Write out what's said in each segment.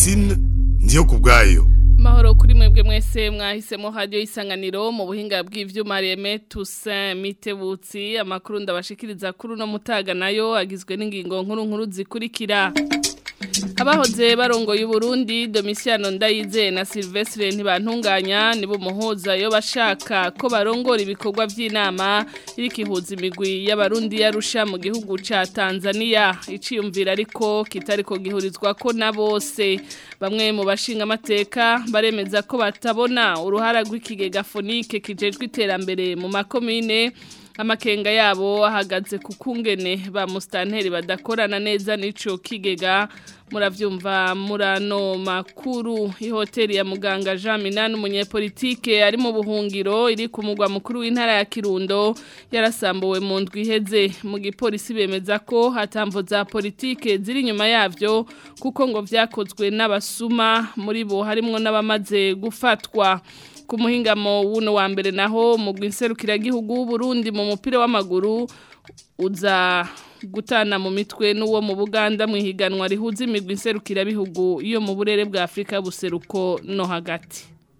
Francine ndiyo kubwayo. Mahoro kuri mwebwe mwese mwahisemo radio isanganiro mu buhinga bw'ivyuma Reme Toussaint Mitebutsi amakuru ndabashikiriza kuri no mutaga nayo agizwe n'ingingo nkuru zikurikira. Abahoze barongoye Burundi Domitiano Ndayize na Sylvestre ntibantunganya nibo muhoza yo bashaka ko barongora ibikorwa by'inama irikihuza imigwi y'abarundi yarusha mu gihugu ca Tanzania iciyumvira ariko kitariko gihurizwa ko na bose bamwe mu bashinga amateka baremeza ko batabona uruhara rw'ikigega fonike kijejwe iterambere mu makomine amakenga yabo ahagaze ku kungene ba mustanteri badakorana neza n'ico kigega muravyumva murano makuru ihoteli ya muganga Jean Minani umunyepolitike ari mu buhungiro iri ku mugwa mukuru w'intara ya Kirundo yarasambuwe mu ndwi iheze mu gipolisi bemeza ko hatamvo za politike ziri nyuma yavyo kuko ngo vyakozwe n'abasuma muri bo harimwo n'abamaze gufatwa ku muhingamo wuno wa mbere naho mu gwinserukira gihugu w'Uburundi mu mupira w'amaguru uza gutana mu mitwe n'uwo mu Buganda mu higanwa rihuza imigwi inserukira bihugu iyo mu burere bwa Afrika buseruko no hagati.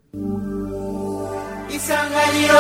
Isanganiro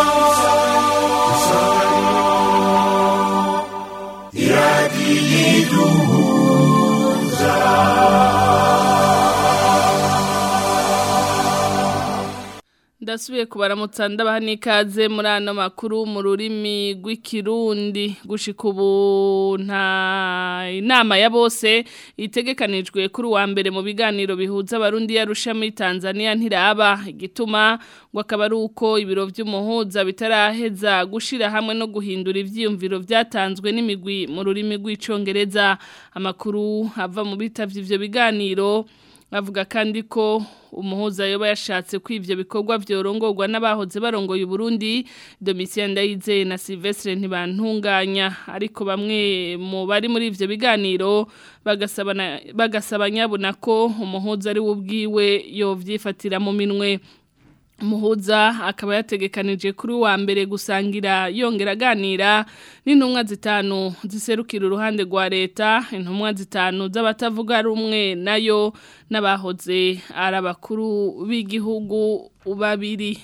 Ndasubiye kubaramutsa ndabaha n'ikaze muri ano makuru mu rurimi rw'ikirundi gushika ubu nta inama ya bose itegekanijwe kuri wa mbere mu biganiro bihuza abarundi yarusha muri Tanzania ntiraba igituma ngo akaba ari uko ibiro vy'umuhuza bitaraheza gushira hamwe no guhindura ivyiyumviro vyatanzwe n'imigwi mu rurimi rw'icongereza amakuru ava mu bitavye ivyo biganiro avuga kandi ko umuhuza yoba yashatse ko ivyo bikorwa vyorongorwa n'abahoze barongoye Burundi Domitiano Ndayize na Sylvestre ntibantunganya ariko bamwe mu bari muri ivyo biganiro bagasaba nyabuna ko umuhuza ari ubwiwe yovyifatira mu minwe Muhuza akaba yategekanije kuri wa mbere gusangira yongera aganira n'intumwa zitanu ziserukira uruhande rwa leta intumwa zitanu z'abatavuga rumwe nayo n'abahoze ari abakuru b'igihugu babiri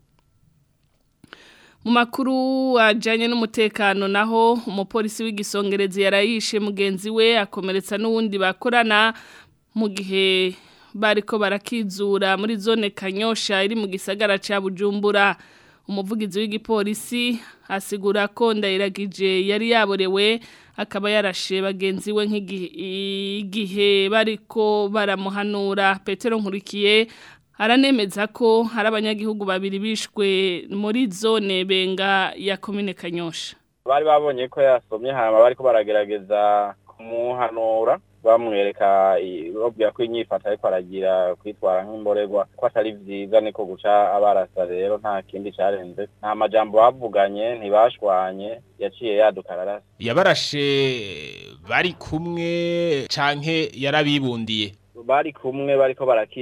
mu makuru ajanye n'umutekano naho umupolisi w'igisongerezi yarayishe mugenzi we akomeretsa n'uwundi bakorana mu gihe bariko barakizura muri zone Kanyosha iri mu gisagara ca Bujumbura umuvugizi w'igipolisi asigura ko Ndayiragije yari yaborewe akaba yarashe bagenzi we nk'igihe bariko baramuhanura Petero Nkurikiye aranemeza ko hari abanyagihugu babiri bishwe muri zone Benga ya commune Kanyosha bari babonye ko yasomye hama bariko baragerageza kumuhanura bamwereka babwira ko inyifata ariko aragira kwitwara nk'imborerwa ko atari vyiza niko guca abarasa rero nta kindi carenze nta majambo bavuganye ntibashwanye yaciye yadukararasa yabarashe bari kumwe canke yarabibundiye bari kumwe bariko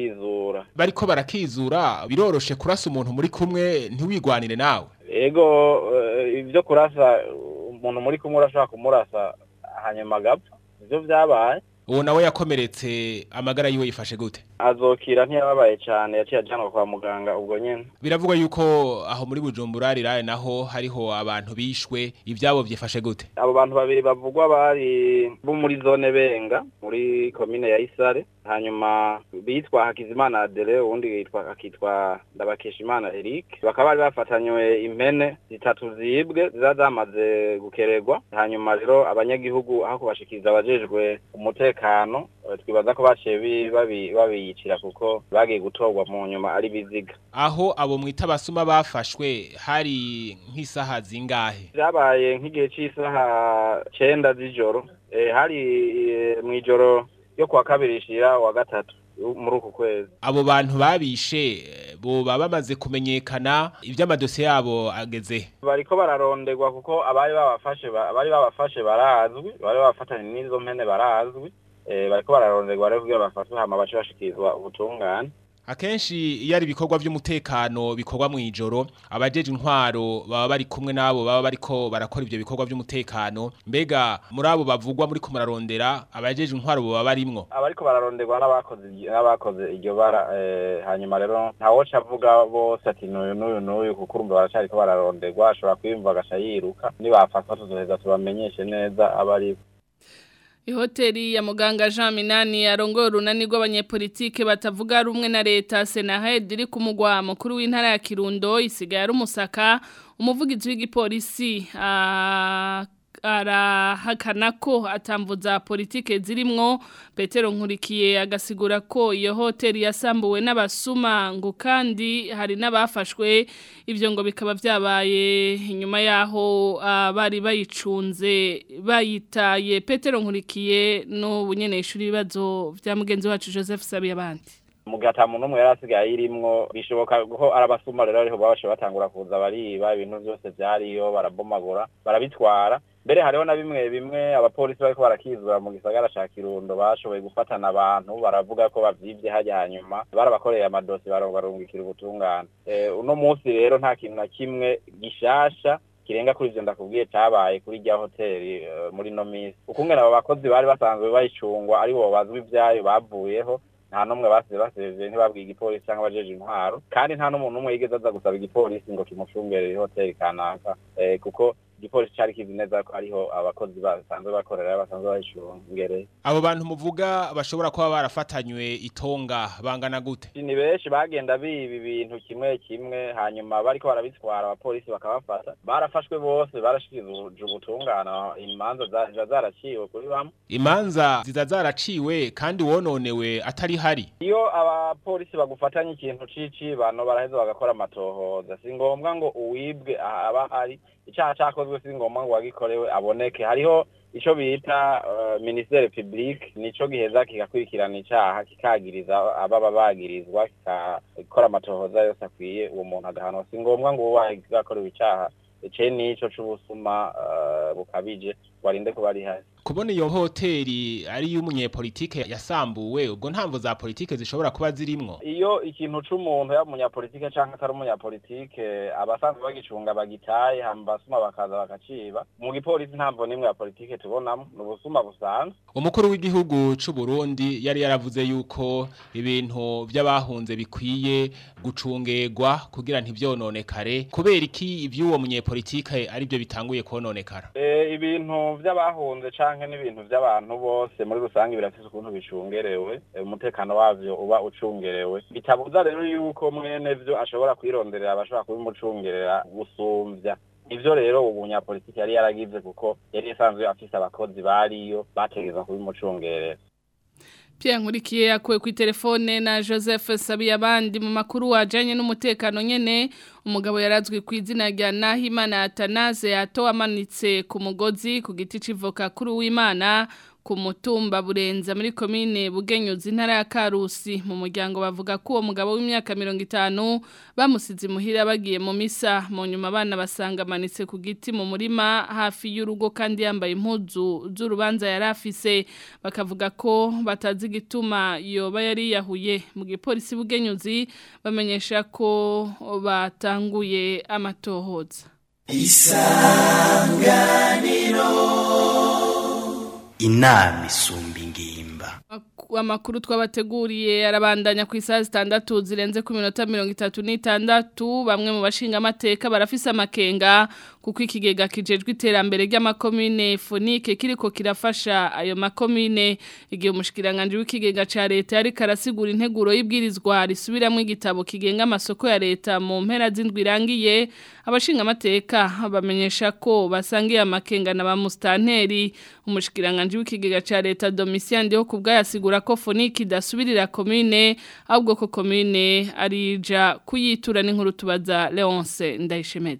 barakizura biroroshe kurasa umuntu muri kumwe ntiwigwanire nawe ego ivyo kurasa umuntu muri kumwe urashobora kumurasa hanyuma agapfa ivyo vyabaye uwo nawe yakomeretse amagara yiwe yifashe gute azokira ntiyababaye cyane yaciye ajanwa kwa muganga ubwo nyene biravugwa yuko aho muri Bujumbura riraye naho hariho abantu bishwe ivyabo vyifashe gute abo bantu babiri bavugwa bari bo muri zone Benga muri commune ya Isare hanyuma bitwa Hakizimana Adele uwundi akitwa Ndabakeshimana Eric bakaba bari bafatanywe impene zitatu zibwe zamaze gukererwa hanyuma rero abanyagihugu aho kubashikiriza abajejwe umutekano twibaza ko baciye babiyicira kuko bagiye gutorwa mu nyuma ari biziga aho abo mwita basuma bafashwe hari nk'isaha zingahe byabaye nk'igihe cy'isaha 9 z'ijoro hari mwijoro yo kwa kabiri shira wa gatatu muri uku kwezi abo bantu babishe bo bamaze kumenyekana ivy'amadosiye yabo ageze bariko bararonderwa kuko abari babafashe barazwi bari bafatanye n'izo mpene barazwi bariko bararonderwa rero kugira bafatwe hama bace bashikirizwa ubutungane Akenshi iyo ari ibikorwa by'umutekano bikorwa mu ijoro abajeje intwaro baba bari kumwe nabo baba bariko barakora ivyo bikorwa by'umutekano mbega muri abo bavugwa muri ko mararondera abajeje intwaro baba barimwo abariko bararonderwa n'abakoze iryo bara hanyuma rero ntawoca avuga bose ati n'uyu kuko urumva baracariko bararonderwa ashobora kwiyumva agasha yiruka nibafatwa tuzoheza tubamenyeshe neza abari Ihoteli ya muganga Jean Minani arongoye urunani rw'abanyepolitike batavuga rumwe na leta Senahed iri ku mugwa mukuru w'intara ya Kirundo isigaye ari umusaka umuvugizi w'igipolisi arahakana ko atamvuza politike zirimwo Petero Nkurikiye agasigura ko iyo hoteli yasambuwe n'abasuma ngo kandi hari n'abafashwe ivyo ngo bikaba vyabaye inyuma yaho bari bayicunze bayitaye Petero Nkurikiye no bunyene ishuri bibazo vya mugenzi wacu Joseph Sabiyabandi mugata muntu umwe yarasigaye irimwo bishoboka ko arabasuma rero ariho babashe batangura kuza bariba ibintu byose byariyo barabomagura barabitwara mbere hariho na bimwe abapolisi bariko barakizura mu gisagara ca Kirundo bashoboye gufatana abantu baravuga ko bavyivye hajya hanyuma barabakoreye amadosi barungikira ubutungane uno munsi rero nta kintu na kimwe gishasha kirenga kuri ivyo ndakubwiye cabaye kuri rya hoteli muri no misi ukungena abo bakozi bari basanzwe bayicungwa ari bo bazwi ivyayo bavuyeho nta numwe basevye ntibabwiye igipolisi cyangwa abajeje intwaro kandi nta n'umuntu umwe yigeze aza gusaba igipolisi ngo kimushungere hoteli kanaka kuko igipolisi cari kizi neza ko ariho abakozi basanzwe bakorera basanzwe bayishungereye abo bantu muvuga bashobora kuba barafatanywe itonga bangana gute ni benshi bagenda bibi ibintu kimwe hanyuma bariko barabitwara abapolisi bakabafata barafashwe bose barashikije ubutungana imanza zaraciwe kuri bamwe imanza zaraciwe kandi wononewe atari hari iyo abapolisi bagufatanye ikintu bano baraheza bagakora amatohoza si ngombwa ngo uwibwe aba ari icyaha cyakozwe si ngombwa ngo wagikorewe aboneke hariho ico bita ministere public nico giheza kigakurikirana icyaha kikagiriza ababa bagirizwa kikakora amatohoza yose akwiye uwo muntu agahanwa si ngombwa ngo wagikorewe icyaha nico c'ubusuma bukabije warinde ko bari hasi kubona iyo hoteli ari y'umunyepolitike yasambuwe ubwo ntamvo za politike zishobora kuba zirimwo iyo ikintu c'umuntu y'umunyapolitike canke atari umunyapolitike abasanzwe bagicunga bagitaye hambasuma bakaza bakaciba mu gipolisi ntamvo nimwe ya politike tubonamo n'ubusuma busanzwe umukuru w'igihugu c'u Burundi yari yaravuze yuko ibintu by'abahunze bikwiye gucungerwa kugira ntivyononekare kubera iki ivy'uwo munyepolitike ari byo bitanguye kononekara ibintu by'abahunze canke n'ibintu by'abantu bose muri rusange birafise ukuntu bicungerewe umutekano wavyo uba ucungerewe bitabuza rero yuko mwene vyo ashobora kwironderera abashobora kubimucungerera gusumvya ivyo rero umunyapolitiki yari yaragize kuko yari yasanzwe afise abakozi bariyo bategeza kubimucungerera Pierre Nkurikiye yakuwe ku telefone na Joseph Sabiyabandi mu makuru wajanye n'umutekano nyene umugabo yarazwi ku izina rya Nahimana Atanaze yato amanitse ku mugozi ku giti civoka kuri w'Imana ku mutumba Burenza muri komine Bugenyuzi ntara ya Karusi mu muryango bavuga ko uwo mugabo w'imyaka 50 bamusize muhira bagiye mu misa mu nyuma abana basanga amanitse ku giti mu murima hafi y'urugo kandi yambaye impuzu z'urubanza yarafise bakavuga ko batazi gituma yoba yari yahuye mu gipolisi Bugenyuzi bamenyesha ko batanguye amatohoza Isanganiro inama isumba ingimba amakuru twabateguriye arabandanya ku isaha 6 zirenze ku minota 36 bamwe mu bashinga amateka barafise amakenga kuko ikigega kijejwe iterambere ry'amakomine Fonike kiriko kirafasha ayo makomine igihe umushikiranganje w'ikigega ca leta yari karasigura integuro y'ibwirizwa risubiramwe igitabo kigenga amasoko ya leta mu mpera z'indwi irangiye abashinga amateka bamenyesha ko basangiye amakenga na ba mustanteri umushikiranganje w'ikigega ca leta Domitien Ndiho kubwayasigura ko Fonike idasubirira komine ahubwo ko komine arija kuyitura n'inkuru tubaza Leonce Ndayishemetse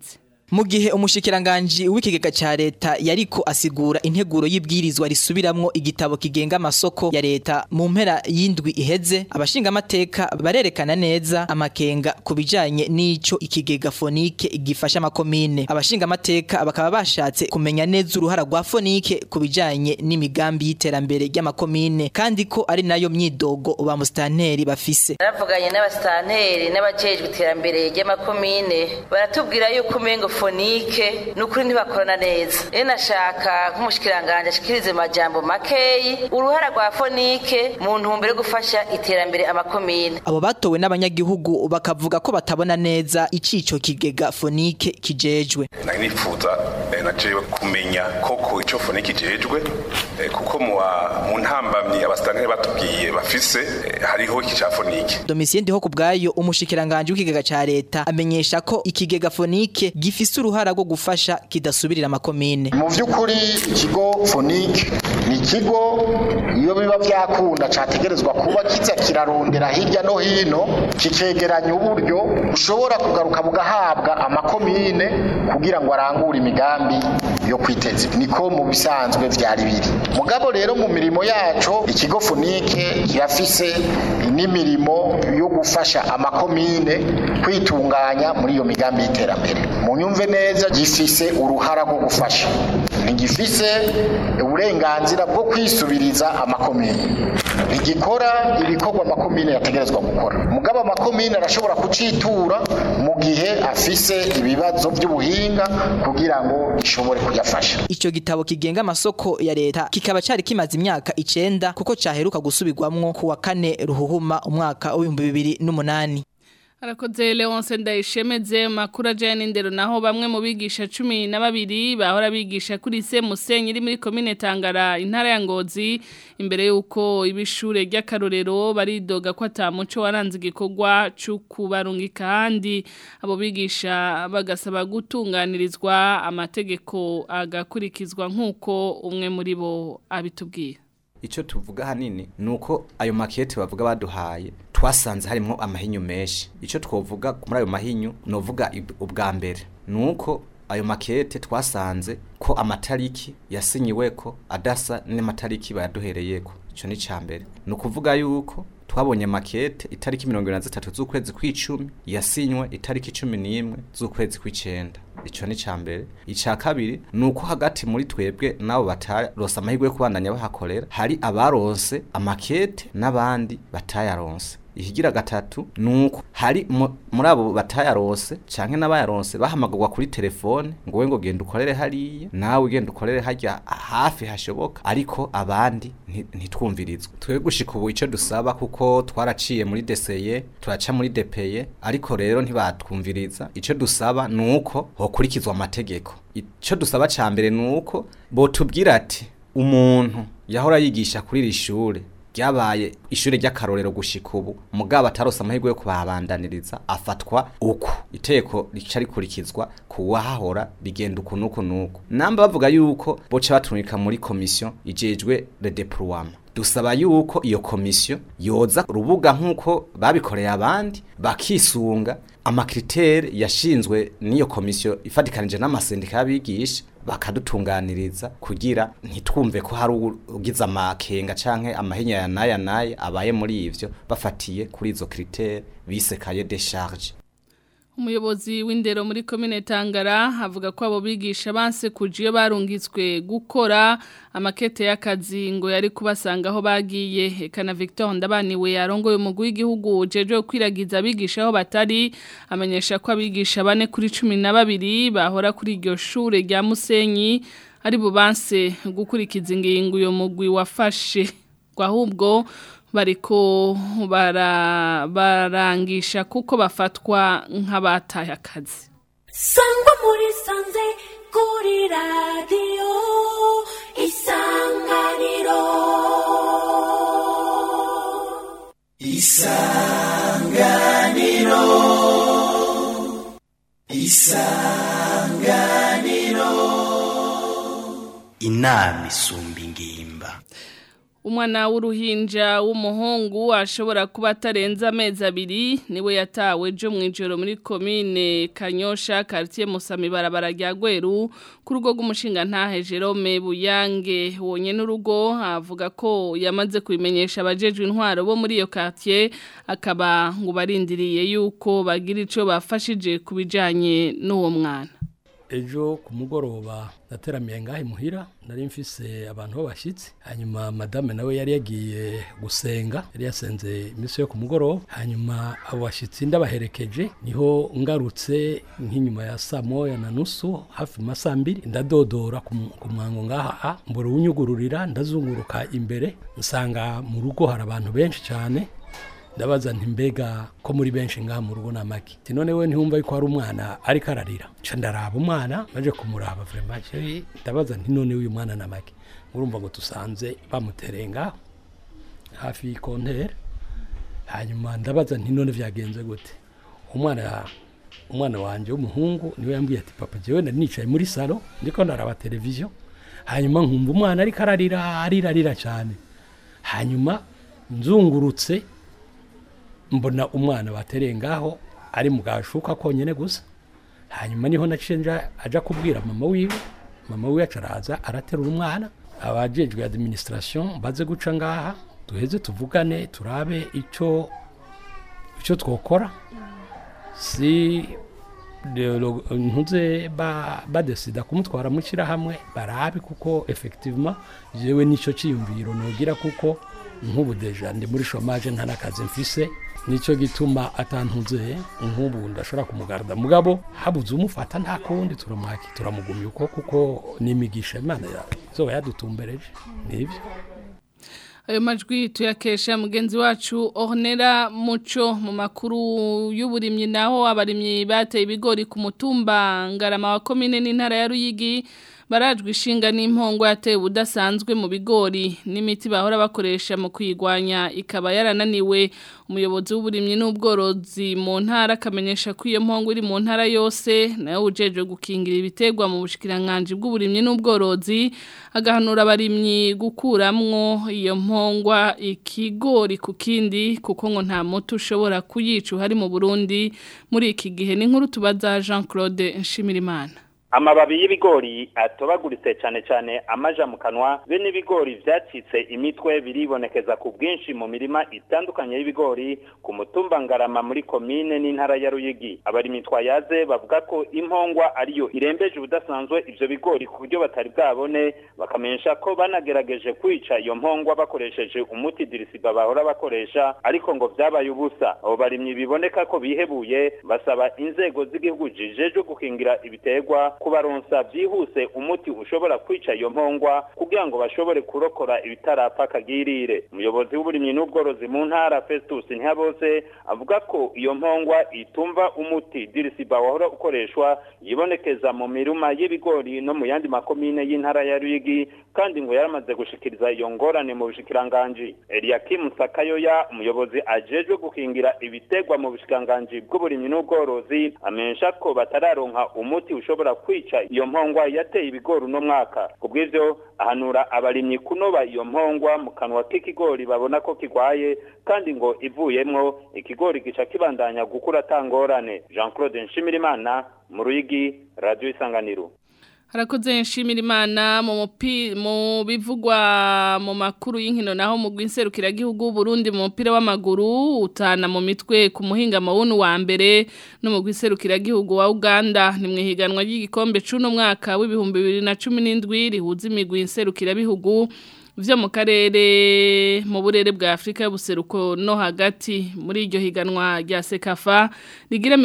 Mu gihe umushikiranganje w'ikigega ca leta yariko asigura integuro y'ibwirizwa risubiramwo igitabo kigenga amasoko ya leta mu mpera y'indwi iheze, abashinga amateka barerekana neza amakenga kubijanye n'ico ikigega fonike gifasha amakomine. Abashinga amateka bakaba bashatse kumenya neza uruhara rwa fonike kubijanye n'imigambi y'iterambere ry'amakomine kandi ko ari nayo myidogo ba mustanteri bafise. Baravuganye n'abastanteri n'abajejwe iterambere ry'amakomine baratubwira yuko umengo fonike nukuri ntibakorana neza. Nashaka nk'umushikiranganje ashikirize majambo makeyi uruhara rwa fonike mu ntumbero yo gufasha iterambere amakomine. Abo batowe n'abanyagihugu bakavuga ko batabona neza icico kigega fonike kijejwe. Nifuza najewe kumenya koko ico fonike kijejwe kuko mu ntambamye abastanteri batubwiye bafise hariho iki ca fonike. Domitien Ndiho kubwayo umushikiranganje w'ikigega ca leta amenyesha ko ikigega fonike gifise uruhara rwo gufasha kidasubirira amakomine. Mu vy'ukuri ikigo fonike ni ikigo iyo biba vyakunda categerezwa kuba kiza kirarondera hirya no hino kikegeranya uburyo ushobora kugaruka bugahabwa amakomine kugira ngo arangure imigambi yo kwiteza. Niko mu bisanzwe vyari biri. Mugabo rero mu mirimo yaco ikigo fonike kirafise n'imirimo yo gufasha amakomine kwitunganya muri iyo migambi y'iterambere. Mu nyumve neza gifise uruhara rwo gufasha, ntigifise uburenganzira bwo kwisubiriza amakomine, ntigikora ibikorwa amakomine yategerezwa gukora. Mugabo amakomine arashobora kucitura mu gihe afise ibibazo by'ubuhinga kugira ngo gishobore kuyafasha. Ico gitabo kigenga amasoko ya leta kikaba cari kimaze imyaka 9 kuko caheruka gusubirwamwo ku wa 4 Ruhuhuma umwaka wa 2008. Arakoze Leonce Ndayishemeze makuru ajanye n'indero naho bamwe mu bigisha 12 bahora bigisha kuri se Musenyi iri muri commune Tangara intara ya Ngozi imbere yuko ibishure ry'akarorero baridoga ko atamuco waranze igikorwa cyo kubarungika kandi abo bigisha bagasaba gutunganirizwa amategeko agakurikizwa nkuko umwe muri bo abitubwiye. Ico tuvuga hanini nuko ayo makete bavuga baduhaye twasanze harimo amahinyu menshi. Ico twovuga muri ayo mahinyu novuga ubwa mbere nuko ayo makete twasanze ko amatariki yasinyiweko adasa n'amatariki bayaduhereyeko. Ico ni cambere. Nukuvuga yuko twabonye makete itariki 23 z'ukwezi kw'icumi yasinywe itariki 11 z'ukwezi kw'icenda. Ico ni cambere. Ica kabiri nuko hagati muri twebwe nabo bataronse amahirwe yo kubandanya bahakorera hari abaronse amakete n'abandi batayaronse. Ihigira gatatu nuko hari muri abo batayaronse canke n'abayaronse bahamagurwa kuri telefone ngo we ngo genda ukorere hariya nawe genda ukorere hajya hafi hashoboka ariko abandi ntitwumvirizwe. Twe gushika ubu ico dusaba kuko twaraciye muri DCE turaca muri DPE ariko rero ntibatwumviriza. Ico dusaba nuko hokurikizwa amategeko. Ico dusaba ca mbere nuko botubwira ati umuntu yahora yigisha kuri rishure ryabaye ishure ry'akarorero gushika ubu mugabo atarose amahirwe yo kubabandaniriza afatwa uko iteko rica rikurikizwa kuwahahora bigenda uko nuko namba bavuga yuko boca batunika muri commission ijejwe le déploiement. Dusaba yuko iyo komisiyo yoza rubuga nkuko babikoreye abandi bakisunga amakritere yashinzwe n'iyo komisiyo ifatikanije n'amasendika y'abigisha bakadutunganiriza kugira ntitwumve ko hari ugize amakenga canke amahinya ya naya abaye muri ivyo bafatiye kuri izo kritere bise cahier de charge. Umuyobozi w'indero muri commune Tangara avuga ko abo bigisha banse kujiyo barungitswe gukora amakete y'akazi ngo yari kubasanga aho bagiye. Kana Victor Ndabaniwe yarongoye umugwi w'igihugu jeje kwiragiza abigisha aho batari amenyesha ko abigisha 4 kuri 12 bahora kuri iryo shure rya Musenyi ari bo banse gukurikiza ingingo yo mugwi wafashe ahubwo bariko barangisha kuko bafatwa nk'abataye akazi. Sangwa muri sanze kuri radio Isanganiro. Inama isumba ingimba. Umwana w'uruhinja w'umuhungu ashobora kuba atarenza amezi abiri niwe yatawe jo mwijoro muri commune Kanyosha quartier Musami barabara rya Gweru ku rugo rw'umushinga ntahe Jerome Buyange wonye n'urugo avuga ko yamaze kubimenyesha abajejwe intwaro bo muri iyo quartier akaba ngo barindiriye yuko bagira ico bafashije kubijanye n'uwo mwana. Ejo ku mugoroba nateramiye ngahe muhira nari mfise abantu b'abashitsi hanyuma madame nawe yari yagiye gusenga yari yasenze imisi yo ku mugoroba hanyuma abo bashitsi ndabaherekeje niho ngarutse nk'inyuma ya saa moya na nusu hafi masaa 2 ndadodora ku mwango ngaha mbura unyugururira ndazunguruka imbere nsanga mu rugo hari abantu benshi cyane ndabaza nti mbega ko muri benshi ngaha mu rugo namaki none we ntihumva yuko hari umwana ariko ararira nca ndaraba umwana baje kumuraba vraiment ndabaza nti none uyu mwana namaki urumva ngo tusanze bamuterenga hafi y'kontere hanyuma ndabaza nti none vyagenze gute umwana wanje w'umuhungu niwe yambwiye ati papa jewe nicaye muri salo ndiko ndaraba televiziyo hanyuma nkumva umwana ariko ararira cyane hanyuma nzungurutse mbona umwana batereye ngaho ari mu gashuka konyene gusa hanyuma niho nacenja aja kubwira mama wiwe acaraza araterura umwana abajejwe administration baze guca ngaha duheze tuvugane turabe ico twokora si ntuze badesida kumutwara mukira hamwe barabe kuko effectivement jewe nico ciyumviro nogira kuko nk'ubu deja ndi muri chômage nta nakazi mfise nico gituma atantuze nk'ubu ndashobora kumugarda mugabo habuze umufata nta kundi turamugumya uko kuko nimigisha Imana zo yadutumbereje nivyo. Ayo majwi tuyakesha mugenzi wacu Ornera Muco mu makuru y'uburimyi naho abarimyi bateye ibigori ku mutumba Ngarama wa commune n'intara ya Ruyigi barajwe ishinga n'impongo yateye ubudasanzwe mu bigori n'imiti bahora bakoresha mu kwigwanya ikaba yarananiwe umuyobozi w'uburimyi n'ubworozi mu ntara akamenyesha ko iyo mpongo iri mu ntara yose nayo ujeje gukingira ibitegwa mu bushikiranganje bw'uburimyi n'ubworozi agahanura abarimyi gukuramwo iyo mpongwa ikigori ku kindi kuko ngo nta muti ushobora kuyica hari mu Burundi muri iki gihe n'inkuru tubaza Jean-Claude Nshimirimana. Amababi y'ibigori atobaguritse cyane amaja mu kanwa be n'ibigori vyacitse imitwe biribonekeza ku bwinshi mu mirima itandukanye y'ibigori ku mutumba Ngarama muri commune n'intara ya Ruyigi. Abarimyi twayaze bavuga ko impongwa ariyo irembeje ubudasanzwe ivyo bigori ku buryo batari bwabone bakamenyesha ko banagerageje kwica iyo mpongwa bakoresheje umuti dirisiba bahora bakoresha ariko ngo vyabaye ubusa. Abo barimyi biboneka ko bihebuye basaba inzego z'igihugu jijeje gukingira ibitegwa kubaronsa byihuse umuti ushobora kwica iyo mpongwa kugira ngo bashobore kurokora ibitarapfa kagirire. Umuyobozi w'uburimyi n'ubworozi mu ntara Festus Ntihabose avuga ko iyo mpongwa itumva umuti dirisiba wahora ukoreshwa yibonekeza mu miruma y'ibigori no mu yandi makomine y'intara ya Ruyigi kandi ngo yaramaze gushikiriza iyo ngorane mu bushikiranganje. Eliakim Sakayoya umuyobozi ajejwe gukingira ibitegwa mu bushikiranganje bw'uburimyi n'ubworozi amenyesha ko batararonka umuti ushobora kwica iyo mpongwa yateye ibigori no mwaka. Kubw'ivyo ahanura abarimyi kunoba iyo mpongwa mu kanwa k'ikigori babona ko kigwaye kandi ngo ivuyemwo ikigori gica kibandanya gukura tangorane. Jean-Claude Nshimirimana mu Ruyigi, Radio Isanganiro. Harakoze Nshimirimana mu bivugwa mu makuru y'inkino naho mu gwinserukira gihugu Burundi mu mupira w'amaguru utana mu mitwe ku muhinga mawunu wa mbere no mu gwinserukira gihugu wa Uganda ni mwihiganwa ry'igikombe c'uno mwaka w'ibihumbi 2017 rihuza imigwi inserukira bihugu vyo mu karere mu burere bwa Afrika y'ubuseruko no hagati muri iryo higanwa rya Sekafa rigira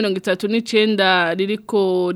39 ririko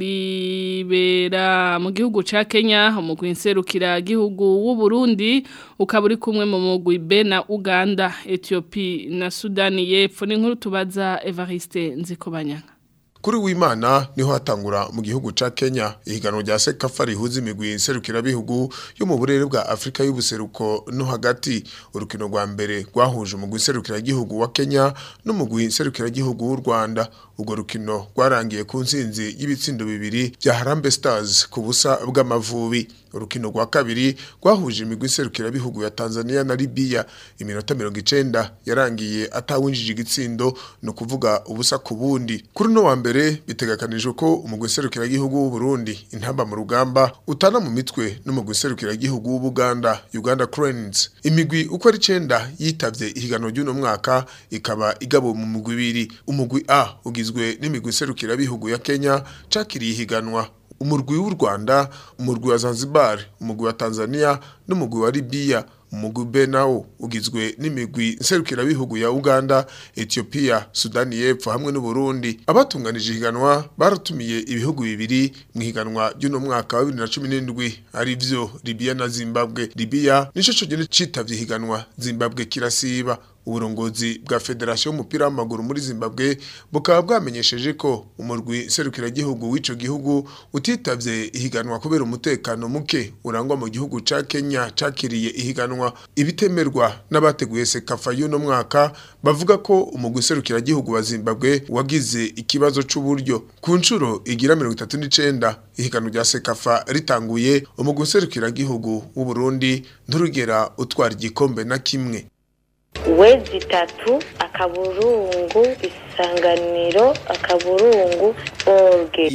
ribera mu gihugu ca Kenya mu kwinserukira gihugu w'u Burundi ukaba uri kumwe mu mugwi B na Uganda, Ethiopia na Sudani y'Epfo n'inkuru tubaza Evariste Nzikobanyanga. Kuri w'Imana niho hatangura mu gihugu ca Kenya ihiganwa rya Sekafa rihuza imigwi inserukira bihugu yo mu burere bwa Afrika y'ubuseruko no hagati. Urukino rwa mbere rwahuje mu gwiserukira gihugu wa Kenya no mu gwiserukira gihugu w'u Rwanda. Urwo rukino rwarangiye ku nsinzi y'ibitsindo bibiri bya Harambee Stars ku busa bw'Amavubi. urukino rwa kabiri rwahuje imigwi iserukira bihugu ya Tanzania na Libya iminota 90 yarangiye atawinjije igitsindo no kuvuga ubusa ku bundi kuri no wa mbere bitegekanijwe ko umugwi iserukira gihugu w'u Burundi intamba mu rugamba utana mu mitwe n'umugwi iserukira gihugu w'u Buganda Uganda Cranes imigwi uko ari 9 yitavye ihiganwa ry'uno mwaka ikaba igabo mu mugwi ibiri umugwi A ugizwe n'imigwi iserukira bihugu ya Kenya cakiriye ihiganwa umurwi w'u Rwanda umurwi wa Zanzibar umurwi wa Tanzania n'umurwi wa Libya umugwi B nawo ugizwe n'imigwi nserukira bihugu ya Uganda Ethiopia Sudani y'Epfo hamwe n'u Burundi abatunganije ihiganwa baratumiye ibihugu bibiri mu higanwa ry'uno mwaka wa 2017 ari byo Libya na Zimbabwe Libya nico cyonyine citavye ihiganwa Zimbabwe kirasiba uburongozi bwa Federation y'umupira w'amaguru muri Zimbabwe bukaba bwamenyesheje ko umurwi serukira gihugu w'ico gihugu utitavye ihiganwa kubera umutekano muke urangwa mu gihugu ca Kenya cakiriye ihiganwa ibitemerwa n'abateguye Sekafa y'uno mwaka bavuga ko umurwi serukira gihugu wa Zimbabwe wagize ikibazo c'uburyo ku ncuro igira 39 ihiganwa rya Sekafa ritanguye umurwi serukira gihugu w'u Burundi nturugera utwara igikombe na kimwe wezi 3 akaburungu isanganiro akaburungu orge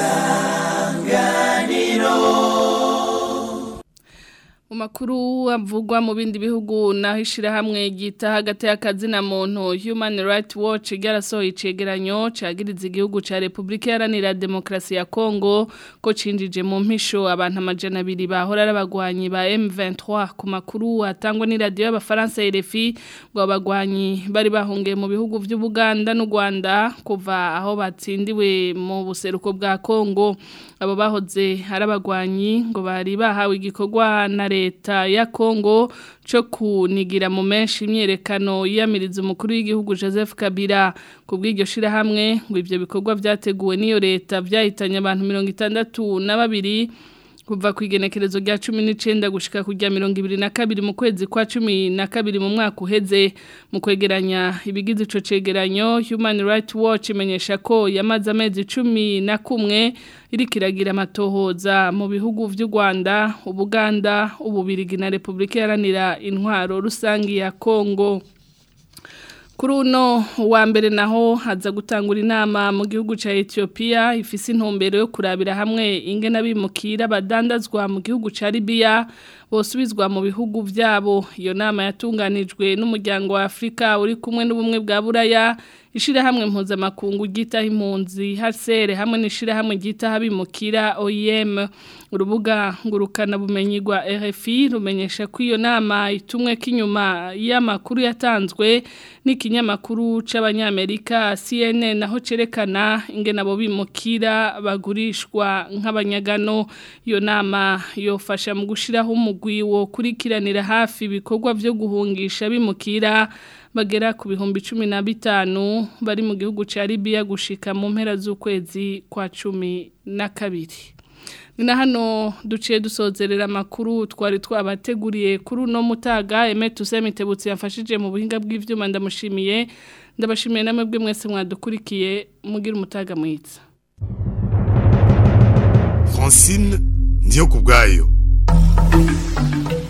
Umakuru avugwa mu bindi bihugu naho ishirahamwe gita hagati y'akazi na muntu Human Rights Watch gyarasohoye icegeranyo cagiriza igihugu ca Republika Iharanira Demokarasi ya Kongo ko cinjije mu mpisho abantu 200 bahora arabagwanyi ba M23 ku makuru atangwa ni radio y'abafaransa RFI ngo abagwanyi bari bahungiye mu bihugu vy'u Buganda n'u Rwanda kuva aho batsindiwe mu buseruko bwa Kongo abo bahoze arabagwanyi ngo bari bahawe igikorwa na leta ya Kongo cyo kunigira mu menshi imyerekano yamiriza umukuru w'igihugu Joseph Kabila kubw'iryo shirahamwe ngo ivyo bikorwa vyateguwe n'iyo leta vyahitanye abantu 62 kuva ku igenekerezo rya 19 gushika kujya 22 mu kwezi kwa 12 mu mwaka uheze mu kwegeranya ibigize ico cegeranyo Human Rights Watch imenyesha ko yamaze amezi 11 irikiragira amatohoza mu bihugu vy'u Rwanda, Ubuganda, Ububirigi na Republika Iharanira Intwaro Rusangi ya Kongo. Kuri uno wa mbere naho haza gutangura inama mu gihugu ca Ethiopia ifise intumbero yo kurabira hamwe ingena bimukira badandazwa mu gihugu ca Libya bosubizwa mu bihugu vyabo. Iyo nama yatunganijwe n'umuryango wa Afrika uri kumwe n'ubumwe bwa Buraya ishirahamwe mpuzamakungu gita impunzi HCR hamwe n'ishirahamwe gita habimukira OIM. Urubuga ngurukana bumenyi rwa RFI rumenyesha ko iyo nama itumwe k'inyuma y'amakuru yatanzwe n'ikinyamakuru c'abanyamerika CNN naho cerekana ingena abo bimukira bagurishwa nk'abanyagano. Iyo nama yofasha mu gushiraho umugwi wo kurikiranira hafi ibikorwa vyo guhungisha bimukira bagera ku bihumbi 15 bari mu gihugu ca Libya gushika mu mpera z'ukwezi kwa 12. Nina hano duciye dusozerera makuru twari twabateguriye kuri no mutaga Emetusemitebutsi yafashije mu buhinga bw'ivyuma ndamushimiye ndabashimiye namwe bwe mwese mwadukurikiye mugira umutaga mwiza. Francine ndiyo kubgayo.